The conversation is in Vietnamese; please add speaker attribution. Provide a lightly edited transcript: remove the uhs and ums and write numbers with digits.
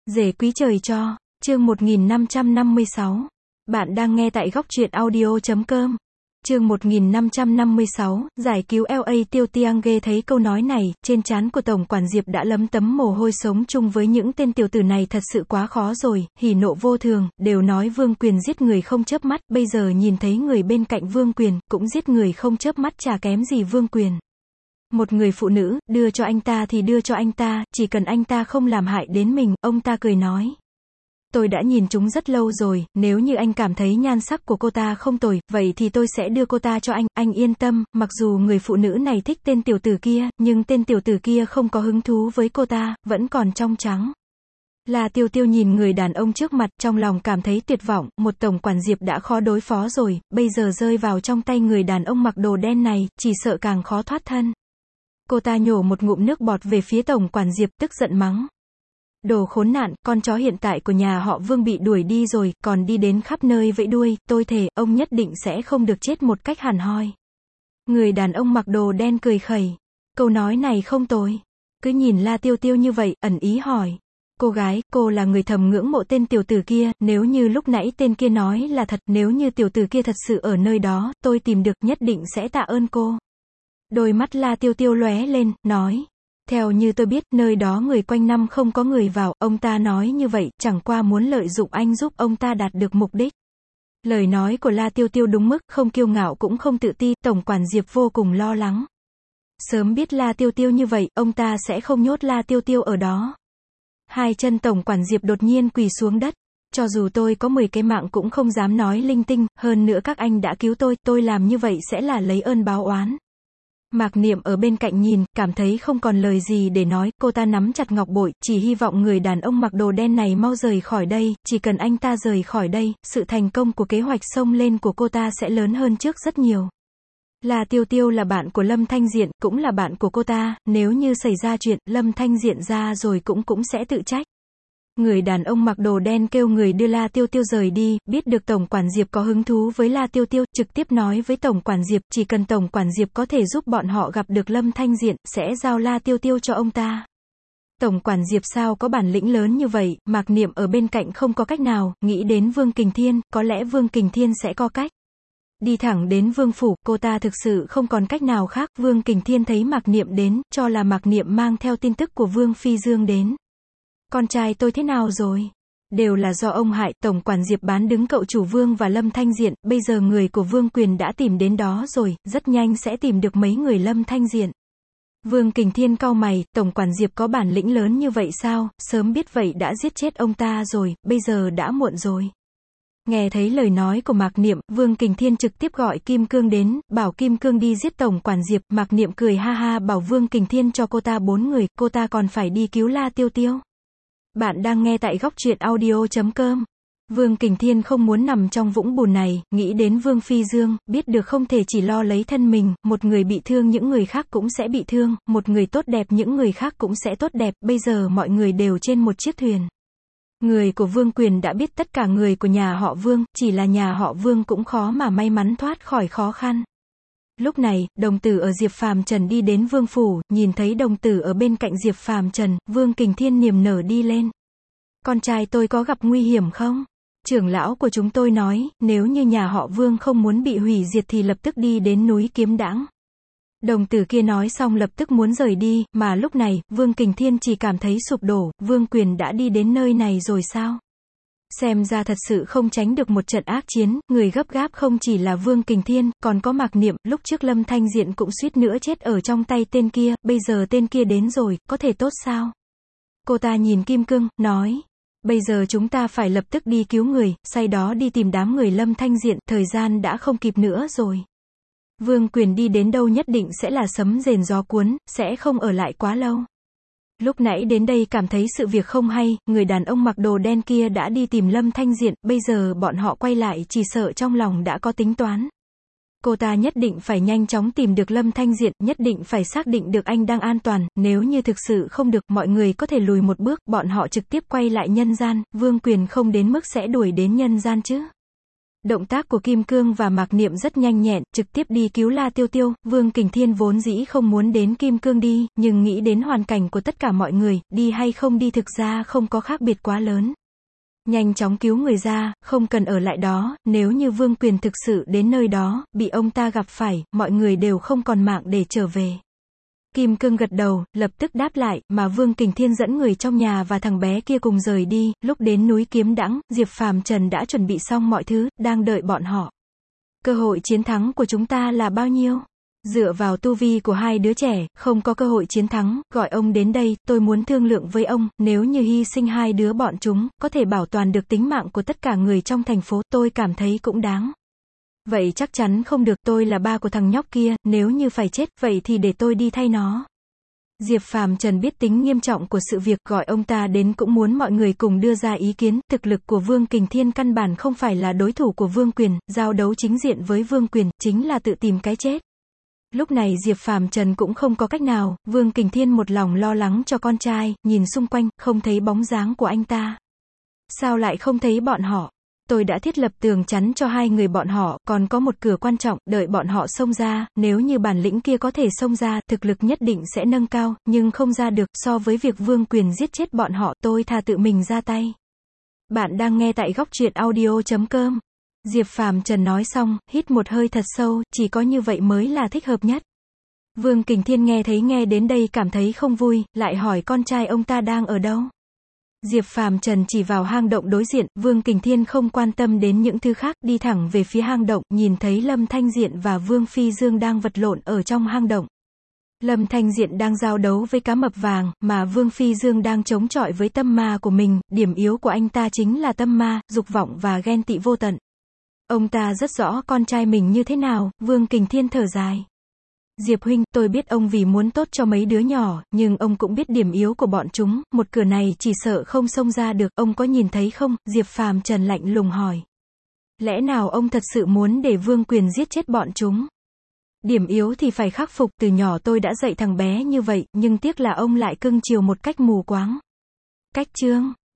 Speaker 1: Rể quý trời cho, chương 1556. Bạn đang nghe tại góc truyện audio.com. Chương 1556, giải cứu LA Tiêu Tiange thấy câu nói này, trên trán của Tổng quản Diệp đã lấm tấm mồ hôi. Sống chung với những tên tiểu tử này thật sự quá khó rồi, hỉ nộ vô thường, đều nói Vương Quyền giết người không chớp mắt, bây giờ nhìn thấy người bên cạnh Vương Quyền, cũng giết người không chớp mắt, chả kém gì Vương Quyền. Một người phụ nữ, đưa cho anh ta thì đưa cho anh ta, chỉ cần anh ta không làm hại đến mình, ông ta cười nói. Tôi đã nhìn chúng rất lâu rồi, nếu như anh cảm thấy nhan sắc của cô ta không tồi, vậy thì tôi sẽ đưa cô ta cho anh yên tâm, mặc dù người phụ nữ này thích tên tiểu tử kia, nhưng tên tiểu tử kia không có hứng thú với cô ta, vẫn còn trong trắng. La Tiêu Tiêu nhìn người đàn ông trước mặt, trong lòng cảm thấy tuyệt vọng, một tổng quản Diệp đã khó đối phó rồi, bây giờ rơi vào trong tay người đàn ông mặc đồ đen này, chỉ sợ càng khó thoát thân. Cô ta nhổ một ngụm nước bọt về phía tổng quản Diệp, tức giận mắng. Đồ khốn nạn, con chó hiện tại của nhà họ Vương bị đuổi đi rồi, còn đi đến khắp nơi vẫy đuôi, tôi thề, ông nhất định sẽ không được chết một cách hẳn hoi. Người đàn ông mặc đồ đen cười khẩy. Câu nói này không tồi. Cứ nhìn La Tiêu Tiêu như vậy, ẩn ý hỏi. Cô gái, cô là người thầm ngưỡng mộ tên tiểu tử kia, nếu như lúc nãy tên kia nói là thật, nếu như tiểu tử kia thật sự ở nơi đó, tôi tìm được nhất định sẽ tạ ơn cô. Đôi mắt La Tiêu Tiêu lóe lên, nói. Theo như tôi biết, nơi đó người quanh năm không có người vào, ông ta nói như vậy, chẳng qua muốn lợi dụng anh giúp ông ta đạt được mục đích. Lời nói của La Tiêu Tiêu đúng mức, không kiêu ngạo cũng không tự ti, tổng quản Diệp vô cùng lo lắng. Sớm biết La Tiêu Tiêu như vậy, ông ta sẽ không nhốt La Tiêu Tiêu ở đó. Hai chân tổng quản Diệp đột nhiên quỳ xuống đất. Cho dù tôi có 10 cái mạng cũng không dám nói linh tinh, hơn nữa các anh đã cứu tôi làm như vậy sẽ là lấy ơn báo oán. Mạc Niệm ở bên cạnh nhìn, cảm thấy không còn lời gì để nói, cô ta nắm chặt ngọc bội, chỉ hy vọng người đàn ông mặc đồ đen này mau rời khỏi đây, chỉ cần anh ta rời khỏi đây, sự thành công của kế hoạch xông lên của cô ta sẽ lớn hơn trước rất nhiều. La Tiêu Tiêu là bạn của Lâm Thanh Diện, cũng là bạn của cô ta, nếu như xảy ra chuyện, Lâm Thanh Diện ra rồi cũng sẽ tự trách. Người đàn ông mặc đồ đen kêu người đưa La Tiêu Tiêu rời đi, biết được tổng quản Diệp có hứng thú với La Tiêu Tiêu, trực tiếp nói với tổng quản Diệp, chỉ cần tổng quản Diệp có thể giúp bọn họ gặp được Lâm Thanh Diện, sẽ giao La Tiêu Tiêu cho ông ta. Tổng quản Diệp sao có bản lĩnh lớn như vậy, Mạc Niệm ở bên cạnh không có cách nào, nghĩ đến Vương Kình Thiên, có lẽ Vương Kình Thiên sẽ có cách. Đi thẳng đến Vương phủ, cô ta thực sự không còn cách nào khác, Vương Kình Thiên thấy Mạc Niệm đến, cho là Mạc Niệm mang theo tin tức của Vương Phi Dương đến. Con trai tôi thế nào rồi? Đều là do ông hại, tổng quản Diệp bán đứng cậu chủ Vương và Lâm Thanh Diện, bây giờ người của Vương Quyền đã tìm đến đó rồi, rất nhanh sẽ tìm được mấy người Lâm Thanh Diện. Vương Kình Thiên cau mày, tổng quản Diệp có bản lĩnh lớn như vậy sao, sớm biết vậy đã giết chết ông ta rồi, bây giờ đã muộn rồi. Nghe thấy lời nói của Mạc Niệm, Vương Kình Thiên trực tiếp gọi Kim Cương đến, bảo Kim Cương đi giết tổng quản Diệp, Mạc Niệm cười ha ha bảo Vương Kình Thiên cho cô ta 4 người, cô ta còn phải đi cứu La Tiêu Tiêu. Bạn đang nghe tại góc truyện audio.com. Vương Kình Thiên không muốn nằm trong vũng bùn này, nghĩ đến Vương Phi Dương, biết được không thể chỉ lo lấy thân mình, một người bị thương những người khác cũng sẽ bị thương, một người tốt đẹp những người khác cũng sẽ tốt đẹp, bây giờ mọi người đều trên một chiếc thuyền. Người của Vương Quyền đã biết tất cả người của nhà họ Vương, chỉ là nhà họ Vương cũng khó mà may mắn thoát khỏi khó khăn. Lúc này, đồng tử ở Diệp Phàm Trần đi đến Vương phủ, nhìn thấy đồng tử ở bên cạnh Diệp Phàm Trần, Vương Kình Thiên niềm nở đi lên. Con trai tôi có gặp nguy hiểm không? Trưởng lão của chúng tôi nói, nếu như nhà họ Vương không muốn bị hủy diệt thì lập tức đi đến núi Kiếm Đãng. Đồng tử kia nói xong lập tức muốn rời đi, mà lúc này, Vương Kình Thiên chỉ cảm thấy sụp đổ, Vương Quyền đã đi đến nơi này rồi sao? Xem ra thật sự không tránh được một trận ác chiến, người gấp gáp không chỉ là Vương Kình Thiên, còn có Mạc Niệm, lúc trước Lâm Thanh Diện cũng suýt nữa chết ở trong tay tên kia, bây giờ tên kia đến rồi, có thể tốt sao? Cô ta nhìn Kim Cương, nói, bây giờ chúng ta phải lập tức đi cứu người, sau đó đi tìm đám người Lâm Thanh Diện, thời gian đã không kịp nữa rồi. Vương Quyền đi đến đâu nhất định sẽ là sấm rền gió cuốn, sẽ không ở lại quá lâu. Lúc nãy đến đây cảm thấy sự việc không hay, người đàn ông mặc đồ đen kia đã đi tìm Lâm Thanh Diện, bây giờ bọn họ quay lại chỉ sợ trong lòng đã có tính toán. Cô ta nhất định phải nhanh chóng tìm được Lâm Thanh Diện, nhất định phải xác định được anh đang an toàn, nếu như thực sự không được, mọi người có thể lùi một bước, bọn họ trực tiếp quay lại nhân gian, Vương Quyền không đến mức sẽ đuổi đến nhân gian chứ. Động tác của Kim Cương và Mạc Niệm rất nhanh nhẹn, trực tiếp đi cứu La Tiêu Tiêu. Vương Kình Thiên vốn dĩ không muốn đến Kim Cương đi, nhưng nghĩ đến hoàn cảnh của tất cả mọi người, đi hay không đi thực ra không có khác biệt quá lớn. Nhanh chóng cứu người ra, không cần ở lại đó, nếu như Vương Quyền thực sự đến nơi đó, bị ông ta gặp phải, mọi người đều không còn mạng để trở về. Kim Cương gật đầu, lập tức đáp lại, mà Vương Kình Thiên dẫn người trong nhà và thằng bé kia cùng rời đi. Lúc đến núi Kiếm Đãng, Diệp Phàm Trần đã chuẩn bị xong mọi thứ, đang đợi bọn họ. Cơ hội chiến thắng của chúng ta là bao nhiêu? Dựa vào tu vi của hai đứa trẻ, không có cơ hội chiến thắng, gọi ông đến đây, tôi muốn thương lượng với ông, nếu như hy sinh hai đứa bọn chúng, có thể bảo toàn được tính mạng của tất cả người trong thành phố, tôi cảm thấy cũng đáng. Vậy chắc chắn không được, tôi là ba của thằng nhóc kia, nếu như phải chết, vậy thì để tôi đi thay nó. Diệp Phàm Trần biết tính nghiêm trọng của sự việc, gọi ông ta đến cũng muốn mọi người cùng đưa ra ý kiến, thực lực của Vương Kình Thiên căn bản không phải là đối thủ của Vương Quyền, giao đấu chính diện với Vương Quyền, chính là tự tìm cái chết. Lúc này Diệp Phàm Trần cũng không có cách nào, Vương Kình Thiên một lòng lo lắng cho con trai, nhìn xung quanh, không thấy bóng dáng của anh ta. Sao lại không thấy bọn họ? Tôi đã thiết lập tường chắn cho hai người bọn họ, còn có một cửa quan trọng, đợi bọn họ xông ra, nếu như bản lĩnh kia có thể xông ra, thực lực nhất định sẽ nâng cao, nhưng không ra được, so với việc Vương Quyền giết chết bọn họ, tôi thà tự mình ra tay. Bạn đang nghe tại góc truyện audio.com. Diệp Phàm Trần nói xong, hít một hơi thật sâu, chỉ có như vậy mới là thích hợp nhất. Vương Kình Thiên nghe đến đây cảm thấy không vui, lại hỏi con trai ông ta đang ở đâu. Diệp Phàm Trần chỉ vào hang động đối diện, Vương Kình Thiên không quan tâm đến những thứ khác, đi thẳng về phía hang động, nhìn thấy Lâm Thanh Diện và Vương Phi Dương đang vật lộn ở trong hang động. Lâm Thanh Diện đang giao đấu với cá mập vàng, mà Vương Phi Dương đang chống chọi với tâm ma của mình, điểm yếu của anh ta chính là tâm ma, dục vọng và ghen tị vô tận. Ông ta rất rõ con trai mình như thế nào, Vương Kình Thiên thở dài. Diệp huynh, tôi biết ông vì muốn tốt cho mấy đứa nhỏ, nhưng ông cũng biết điểm yếu của bọn chúng, một cửa này chỉ sợ không xông ra được, ông có nhìn thấy không? Diệp Phàm Trần lạnh lùng hỏi. Lẽ nào ông thật sự muốn để Vương Quyền giết chết bọn chúng? Điểm yếu thì phải khắc phục, từ nhỏ tôi đã dạy thằng bé như vậy, nhưng tiếc là ông lại cưng chiều một cách mù quáng. Cách chương